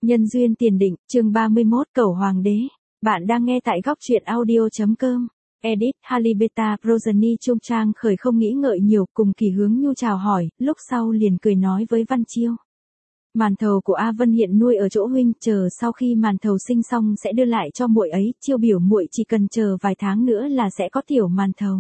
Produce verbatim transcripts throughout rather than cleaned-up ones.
Nhân duyên tiền định, chương ba mươi mốt, Cẩu Hoàng đế. Bạn đang nghe tại góc truyện audio.com. Edit, Halibeta, Progeny Trung Trang Khởi không nghĩ ngợi nhiều, cùng Kỳ Hướng Nhu chào hỏi, lúc sau liền cười nói với Văn Chiêu. Màn thầu của A Vân hiện nuôi ở chỗ huynh, chờ sau khi màn thầu sinh xong sẽ đưa lại cho muội ấy, Chiêu biểu muội chỉ cần chờ vài tháng nữa là sẽ có tiểu màn thầu.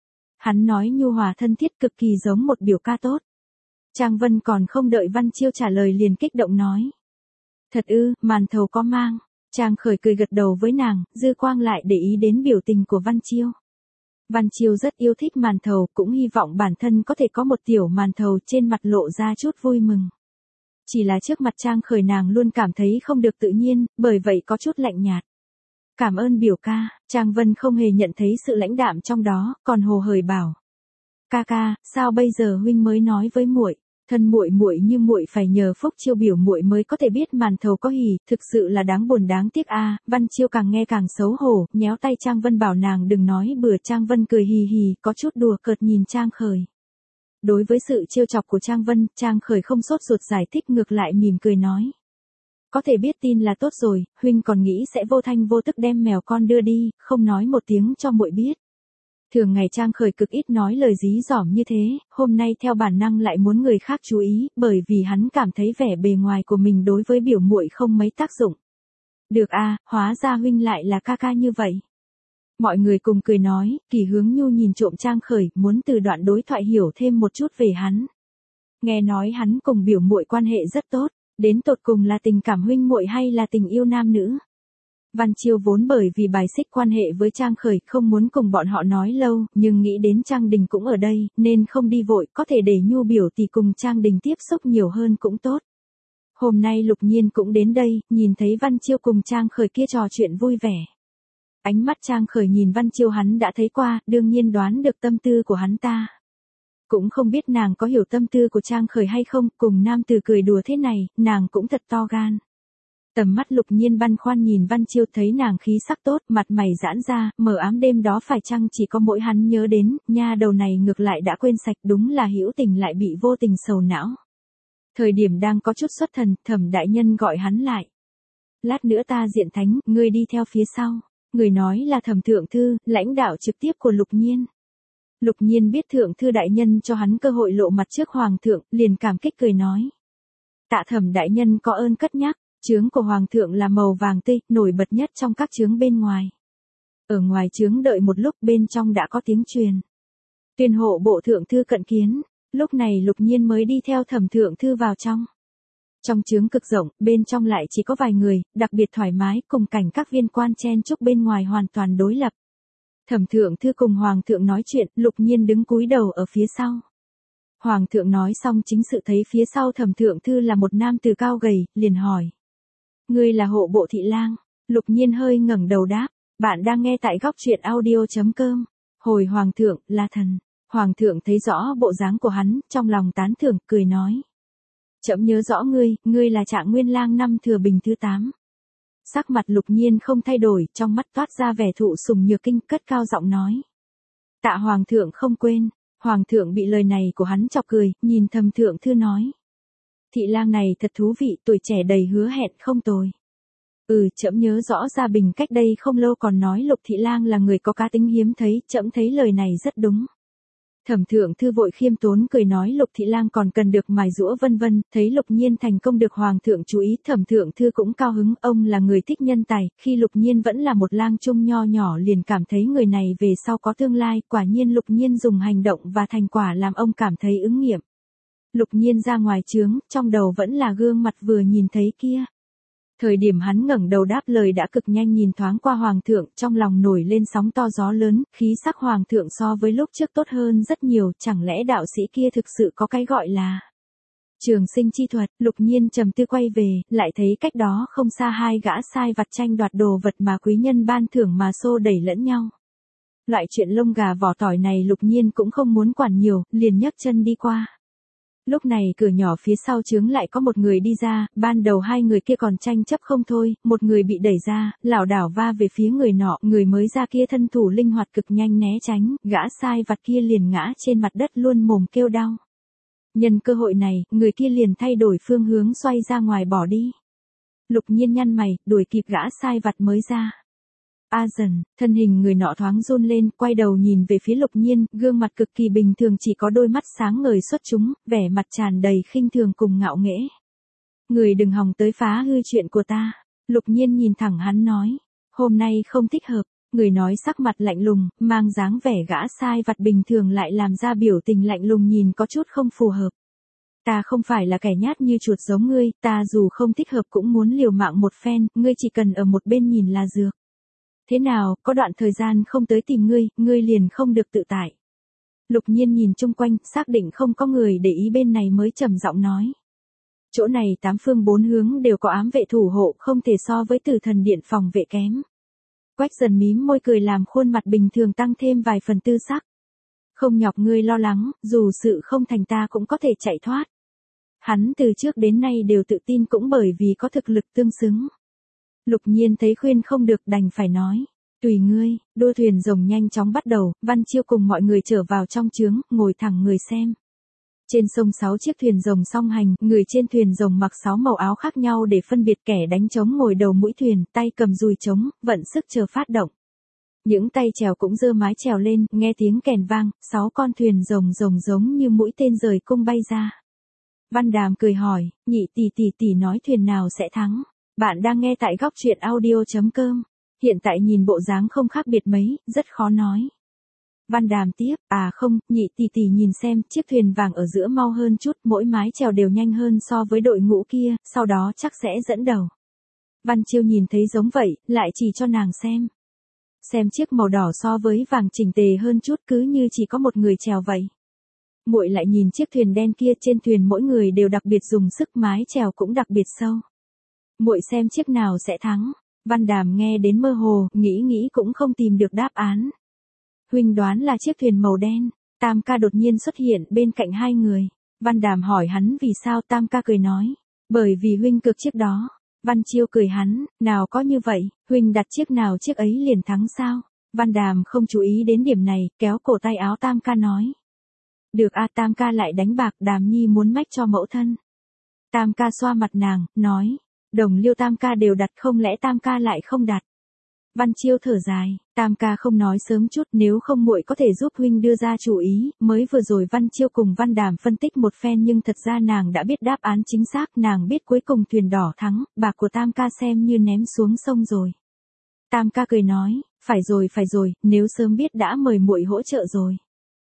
Hắn nói nhu hòa thân thiết cực kỳ giống một biểu ca tốt. Trang Vân còn không đợi Văn Chiêu trả lời liền kích động nói. Thật ư, màn thầu có mang. Trang Khởi cười gật đầu với nàng, dư quang lại để ý đến biểu tình của Văn Chiêu. Văn Chiêu rất yêu thích màn thầu, cũng hy vọng bản thân có thể có một tiểu màn thầu, trên mặt lộ ra chút vui mừng. Chỉ là trước mặt Trang Khởi nàng luôn cảm thấy không được tự nhiên, bởi vậy có chút lạnh nhạt. Cảm ơn biểu ca. Trang Vân không hề nhận thấy sự lãnh đạm trong đó, còn hồ hởi bảo. Ca ca, sao bây giờ huynh mới nói với muội? Thân muội muội như muội phải nhờ phúc Chiêu biểu muội mới có thể biết màn thầu có hỉ, thực sự là đáng buồn đáng tiếc a. À. Văn Chiêu càng nghe càng xấu hổ, nhéo tay Trang Vân bảo nàng đừng nói bừa. Trang Vân cười hì hì, có chút đùa cợt nhìn Trang Khởi. Đối với sự trêu chọc của Trang Vân, Trang Khởi không sốt ruột giải thích, ngược lại mỉm cười nói. Có thể biết tin là tốt rồi, huynh còn nghĩ sẽ vô thanh vô tức đem mèo con đưa đi, không nói một tiếng cho muội biết. Thường ngày Trang Khởi cực ít nói lời dí dỏm như thế, hôm nay theo bản năng lại muốn người khác chú ý, bởi vì hắn cảm thấy vẻ bề ngoài của mình đối với biểu muội không mấy tác dụng. Được a, à, hóa ra huynh lại là ca ca như vậy. Mọi người cùng cười nói, Kỳ Hướng Nhu nhìn trộm Trang Khởi, muốn từ đoạn đối thoại hiểu thêm một chút về hắn. Nghe nói hắn cùng biểu muội quan hệ rất tốt, đến tột cùng là tình cảm huynh muội hay là tình yêu nam nữ. Văn Chiêu vốn bởi vì bài xích quan hệ với Trang Khởi, không muốn cùng bọn họ nói lâu, nhưng nghĩ đến Trang Đình cũng ở đây, nên không đi vội, có thể để Nhu biểu tỷ cùng Trang Đình tiếp xúc nhiều hơn cũng tốt. Hôm nay Lục Nhiên cũng đến đây, nhìn thấy Văn Chiêu cùng Trang Khởi kia trò chuyện vui vẻ. Ánh mắt Trang Khởi nhìn Văn Chiêu hắn đã thấy qua, đương nhiên đoán được tâm tư của hắn ta. Cũng không biết nàng có hiểu tâm tư của Trang Khởi hay không, cùng nam tử cười đùa thế này, nàng cũng thật to gan. Tầm mắt Lục Nhiên băn khoăn nhìn Văn Chiêu, thấy nàng khí sắc tốt, mặt mày giãn ra, mờ ám đêm đó phải chăng chỉ có mỗi hắn nhớ đến, nha đầu này ngược lại đã quên sạch, đúng là hữu tình lại bị vô tình sầu não. Thời điểm đang có chút xuất thần, Thẩm đại nhân gọi hắn lại. Lát nữa ta diện thánh, ngươi đi theo phía sau. Người nói là Thẩm thượng thư, lãnh đạo trực tiếp của Lục Nhiên. Lục Nhiên biết thượng thư đại nhân cho hắn cơ hội lộ mặt trước hoàng thượng, liền cảm kích cười nói. Tạ Thẩm đại nhân có ơn cất nhắc. Chướng của hoàng thượng là màu vàng tươi, nổi bật nhất trong các chướng bên ngoài. Ở ngoài chướng đợi một lúc, bên trong đã có tiếng truyền. Tuyên hộ bộ thượng thư cận kiến. Lúc này Lục Nhiên mới đi theo Thẩm thượng thư vào trong. Trong chướng cực rộng, bên trong lại chỉ có vài người, đặc biệt thoải mái, cùng cảnh các viên quan chen chúc bên ngoài hoàn toàn đối lập. Thẩm thượng thư cùng hoàng thượng nói chuyện, Lục Nhiên đứng cúi đầu ở phía sau. Hoàng thượng nói xong chính sự, thấy phía sau Thẩm thượng thư là một nam tử cao gầy, liền hỏi. Ngươi là hộ bộ thị lang? Lục Nhiên hơi ngẩng đầu đáp. Bạn đang nghe tại góc truyện audio.com. Hồi hoàng thượng, là thần. Hoàng thượng thấy rõ bộ dáng của hắn, trong lòng tán thưởng, cười nói. Trẫm nhớ rõ ngươi, ngươi là Trạng Nguyên lang năm Thừa Bình thứ tám. Sắc mặt Lục Nhiên không thay đổi, trong mắt toát ra vẻ thụ sùng nhược kinh, cất cao giọng nói. Tạ hoàng thượng không quên. Hoàng thượng bị lời này của hắn chọc cười, nhìn Thẩm thượng thư nói. Thị lang này thật thú vị, tuổi trẻ đầy hứa hẹn không tồi. Ừ, trẫm nhớ rõ Gia Bình cách đây không lâu còn nói Lục thị lang là người có cá tính hiếm thấy, trẫm thấy lời này rất đúng. Thẩm thượng thư vội khiêm tốn cười nói Lục thị lang còn cần được mài giũa vân vân, thấy Lục Nhiên thành công được hoàng thượng chú ý, Thẩm thượng thư cũng cao hứng, ông là người thích nhân tài, khi Lục Nhiên vẫn là một lang trung nho nhỏ liền cảm thấy người này về sau có tương lai, quả nhiên Lục Nhiên dùng hành động và thành quả làm ông cảm thấy ứng nghiệm. Lục Nhiên ra ngoài chướng, trong đầu vẫn là gương mặt vừa nhìn thấy kia. Thời điểm hắn ngẩng đầu đáp lời đã cực nhanh, nhìn thoáng qua hoàng thượng, trong lòng nổi lên sóng to gió lớn, khí sắc hoàng thượng so với lúc trước tốt hơn rất nhiều, chẳng lẽ đạo sĩ kia thực sự có cái gọi là trường sinh chi thuật. Lục Nhiên trầm tư quay về, lại thấy cách đó không xa hai gã sai vặt tranh đoạt đồ vật mà quý nhân ban thưởng mà xô đẩy lẫn nhau. Loại chuyện lông gà vỏ tỏi này Lục Nhiên cũng không muốn quản nhiều, liền nhấc chân đi qua. Lúc này cửa nhỏ phía sau chướng lại có một người đi ra, ban đầu hai người kia còn tranh chấp không thôi, một người bị đẩy ra, lảo đảo va về phía người nọ, người mới ra kia thân thủ linh hoạt cực nhanh né tránh, gã sai vặt kia liền ngã trên mặt đất luôn mồm kêu đau. Nhân cơ hội này, người kia liền thay đổi phương hướng xoay ra ngoài bỏ đi. Lục Nhiên nhăn mày, đuổi kịp gã sai vặt mới ra. A dần, thân hình người nọ thoáng run lên, quay đầu nhìn về phía Lục Nhiên, gương mặt cực kỳ bình thường chỉ có đôi mắt sáng ngời xuất chúng, vẻ mặt tràn đầy khinh thường cùng ngạo nghễ. Người đừng hòng tới phá hư chuyện của ta. Lục Nhiên nhìn thẳng hắn nói. Hôm nay không thích hợp. Người nói sắc mặt lạnh lùng, mang dáng vẻ gã sai vặt bình thường lại làm ra biểu tình lạnh lùng nhìn có chút không phù hợp. Ta không phải là kẻ nhát như chuột giống ngươi, ta dù không thích hợp cũng muốn liều mạng một phen, ngươi chỉ cần ở một bên nhìn là dược. Thế nào, có đoạn thời gian không tới tìm ngươi, ngươi liền không được tự tại. Lục Nhiên nhìn chung quanh, xác định không có người để ý bên này mới trầm giọng nói. Chỗ này tám phương bốn hướng đều có ám vệ thủ hộ, không thể so với Tử Thần Điện phòng vệ kém. Quách Dần mím môi cười làm khuôn mặt bình thường tăng thêm vài phần tư sắc. Không nhọc ngươi lo lắng, dù sự không thành ta cũng có thể chạy thoát. Hắn từ trước đến nay đều tự tin cũng bởi vì có thực lực tương xứng. Lục Nhiên thấy khuyên không được đành phải nói. Tùy ngươi, đua thuyền rồng nhanh chóng bắt đầu, Văn Chiêu cùng mọi người trở vào trong trướng, ngồi thẳng người xem. Trên sông sáu chiếc thuyền rồng song hành, người trên thuyền rồng mặc sáu màu áo khác nhau để phân biệt kẻ đánh trống ngồi đầu mũi thuyền, tay cầm dùi trống, vận sức chờ phát động. Những tay chèo cũng giơ mái chèo lên, nghe tiếng kèn vang, sáu con thuyền rồng rồng giống như mũi tên rời cung bay ra. Văn Đàm cười hỏi, nhị tỷ tỷ tỷ nói thuyền nào sẽ thắng? Bạn đang nghe tại góc truyện audio chấm com. Hiện tại nhìn bộ dáng không khác biệt mấy, rất khó nói. Văn Đàm tiếp, à không, nhị tỷ tỷ nhìn xem, chiếc thuyền vàng ở giữa mau hơn chút, mỗi mái chèo đều nhanh hơn so với đội ngũ kia, sau đó chắc sẽ dẫn đầu. Văn Chiêu nhìn thấy giống vậy, lại chỉ cho nàng xem. Xem chiếc màu đỏ so với vàng chỉnh tề hơn chút cứ như chỉ có một người chèo vậy. Muội lại nhìn chiếc thuyền đen kia, trên thuyền mỗi người đều đặc biệt dùng sức, mái chèo cũng đặc biệt sâu. Muội xem chiếc nào sẽ thắng. Văn Đàm nghe đến mơ hồ, nghĩ nghĩ cũng không tìm được đáp án. Huynh đoán là chiếc thuyền màu đen. Tam ca đột nhiên xuất hiện bên cạnh hai người. Văn Đàm hỏi hắn vì sao, Tam ca cười nói. Bởi vì huynh cược chiếc đó. Văn Chiêu cười hắn, nào có như vậy, huynh đặt chiếc nào chiếc ấy liền thắng sao? Văn Đàm không chú ý đến điểm này, kéo cổ tay áo Tam ca nói. Được a, Tam ca lại đánh bạc, Đàm Nhi muốn mách cho mẫu thân. Tam ca xoa mặt nàng, nói. Đồng Liêu Tam ca đều đặt, không lẽ Tam ca lại không đặt? Văn Chiêu thở dài, Tam ca không nói sớm chút, nếu không muội có thể giúp huynh đưa ra chủ ý. Mới vừa rồi Văn Chiêu cùng Văn Đàm phân tích một phen nhưng thật ra nàng đã biết đáp án chính xác, nàng biết cuối cùng thuyền đỏ thắng, bạc của Tam ca xem như ném xuống sông rồi. Tam ca cười nói, phải rồi phải rồi, nếu sớm biết đã mời muội hỗ trợ rồi.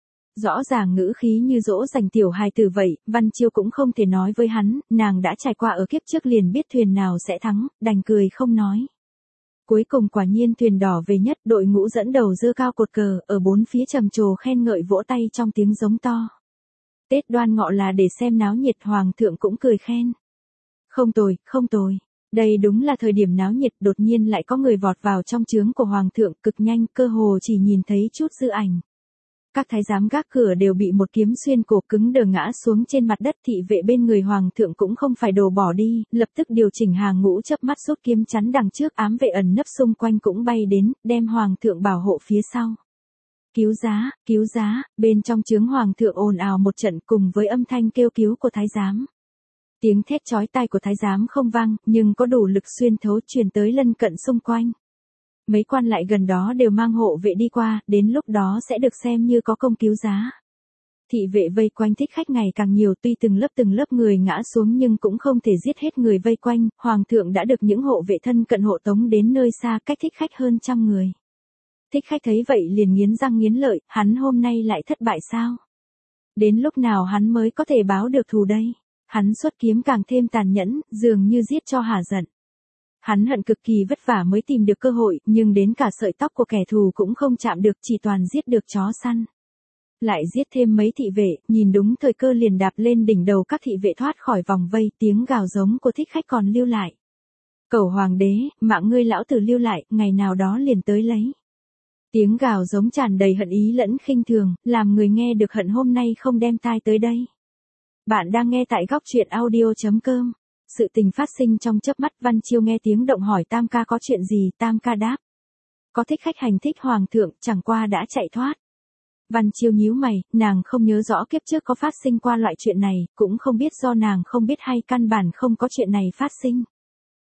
Rõ ràng ngữ khí như dỗ dành tiểu hài tử vậy, Văn Chiêu cũng không thể nói với hắn, nàng đã trải qua ở kiếp trước liền biết thuyền nào sẽ thắng, đành cười không nói. Cuối cùng quả nhiên thuyền đỏ về nhất, đội ngũ dẫn đầu giơ cao cột cờ, ở bốn phía trầm trồ khen ngợi vỗ tay trong tiếng giống to. Tết Đoan Ngọ là để xem náo nhiệt, hoàng thượng cũng cười khen. Không tồi, không tồi. Đây đúng là thời điểm náo nhiệt, đột nhiên lại có người vọt vào trong trướng của hoàng thượng, cực nhanh, cơ hồ chỉ nhìn thấy chút dư ảnh. Các thái giám gác cửa đều bị một kiếm xuyên cổ, cứng đờ ngã xuống trên mặt đất, thị vệ bên người hoàng thượng cũng không phải đồ bỏ đi, lập tức điều chỉnh hàng ngũ, chớp mắt rút kiếm chắn đằng trước, ám vệ ẩn nấp xung quanh cũng bay đến, đem hoàng thượng bảo hộ phía sau. Cứu giá, cứu giá, bên trong trướng hoàng thượng ồn ào một trận cùng với âm thanh kêu cứu của thái giám. Tiếng thét chói tai của thái giám không vang, nhưng có đủ lực xuyên thấu truyền tới lân cận xung quanh. Mấy quan lại gần đó đều mang hộ vệ đi qua, đến lúc đó sẽ được xem như có công cứu giá. Thị vệ vây quanh thích khách ngày càng nhiều, tuy từng lớp từng lớp người ngã xuống nhưng cũng không thể giết hết người vây quanh, hoàng thượng đã được những hộ vệ thân cận hộ tống đến nơi xa, cách thích khách hơn trăm người. Thích khách thấy vậy liền nghiến răng nghiến lợi, hắn hôm nay lại thất bại sao? Đến lúc nào hắn mới có thể báo được thù đây? Hắn xuất kiếm càng thêm tàn nhẫn, dường như giết cho hả giận. Hắn hận cực kỳ vất vả mới tìm được cơ hội, nhưng đến cả sợi tóc của kẻ thù cũng không chạm được, chỉ toàn giết được chó săn. Lại giết thêm mấy thị vệ, nhìn đúng thời cơ liền đạp lên đỉnh đầu các thị vệ thoát khỏi vòng vây, tiếng gào giống của thích khách còn lưu lại. Cẩu hoàng đế, mạng ngươi lão tử lưu lại, ngày nào đó liền tới lấy. Tiếng gào giống tràn đầy hận ý lẫn khinh thường, làm người nghe được hận hôm nay không đem tai tới đây. Bạn đang nghe tại góc truyện audio chấm com. Sự tình phát sinh trong chớp mắt, Văn Chiêu nghe tiếng động hỏi Tam ca có chuyện gì, Tam ca đáp. Có thích khách hành thích hoàng thượng, chẳng qua đã chạy thoát. Văn Chiêu nhíu mày, nàng không nhớ rõ kiếp trước có phát sinh qua loại chuyện này, cũng không biết do nàng không biết hay căn bản không có chuyện này phát sinh.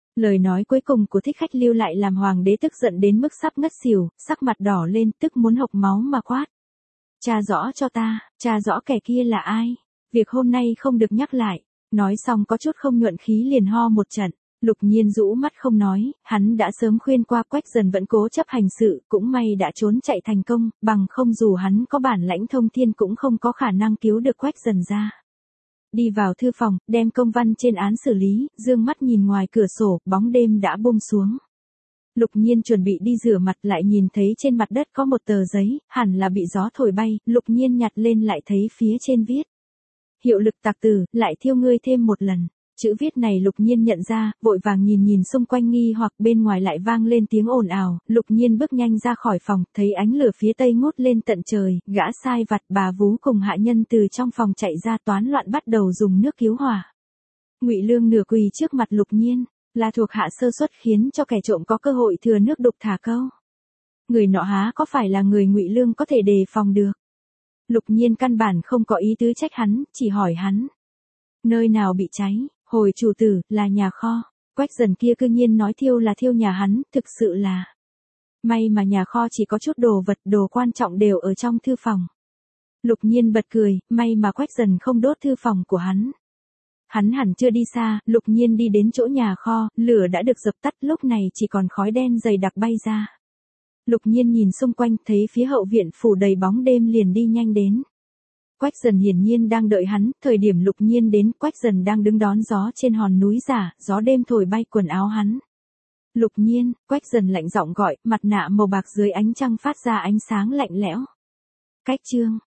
Lời nói cuối cùng của Thích Khách lưu lại làm hoàng đế tức giận đến mức sắp ngất xỉu, sắc mặt đỏ lên, tức muốn hộc máu mà quát. Tra rõ cho ta, tra rõ kẻ kia là ai. Việc hôm nay không được nhắc lại. Nói xong có chút không nhuận khí liền ho một trận. Lục Nhiên rũ mắt không nói, hắn đã sớm khuyên qua Quách Dần vẫn cố chấp hành sự, cũng may đã trốn chạy thành công, bằng không dù hắn có bản lãnh thông thiên cũng không có khả năng cứu được Quách Dần ra. Đi vào thư phòng, đem công văn trên án xử lý, dương mắt nhìn ngoài cửa sổ, bóng đêm đã buông xuống. Lục Nhiên chuẩn bị đi rửa mặt lại nhìn thấy trên mặt đất có một tờ giấy, hẳn là bị gió thổi bay, Lục Nhiên nhặt lên lại thấy phía trên viết. Hiệu lực tạc tử, lại thiêu ngươi thêm một lần. Chữ viết này Lục Nhiên nhận ra, vội vàng nhìn nhìn xung quanh nghi hoặc bên ngoài lại vang lên tiếng ồn ào, Lục Nhiên bước nhanh ra khỏi phòng, thấy ánh lửa phía tây ngút lên tận trời, gã sai vặt bà vú cùng hạ nhân từ trong phòng chạy ra toán loạn bắt đầu dùng nước cứu hỏa. Ngụy Lương nửa quỳ trước mặt Lục Nhiên, là thuộc hạ sơ suất khiến cho kẻ trộm có cơ hội thừa nước đục thả câu. Người nọ há có phải là người Ngụy Lương có thể đề phòng được. Lục Nhiên căn bản không có ý tứ trách hắn, chỉ hỏi hắn. Nơi nào bị cháy? Hồi chủ tử, là nhà kho. Quách Dần kia cư nhiên nói thiêu là thiêu nhà hắn, thực sự là. May mà nhà kho chỉ có chút đồ vật, đồ quan trọng đều ở trong thư phòng. Lục Nhiên bật cười, may mà Quách Dần không đốt thư phòng của hắn. Hắn hẳn chưa đi xa, Lục Nhiên đi đến chỗ nhà kho, lửa đã được dập tắt, lúc này chỉ còn khói đen dày đặc bay ra. Lục Nhiên nhìn xung quanh, thấy phía hậu viện phủ đầy bóng đêm liền đi nhanh đến. Quách Dần hiển nhiên đang đợi hắn, thời điểm Lục Nhiên đến, Quách Dần đang đứng đón gió trên hòn núi giả, gió đêm thổi bay quần áo hắn. Lục Nhiên, Quách Dần lạnh giọng gọi, mặt nạ màu bạc dưới ánh trăng phát ra ánh sáng lạnh lẽo. Cách chương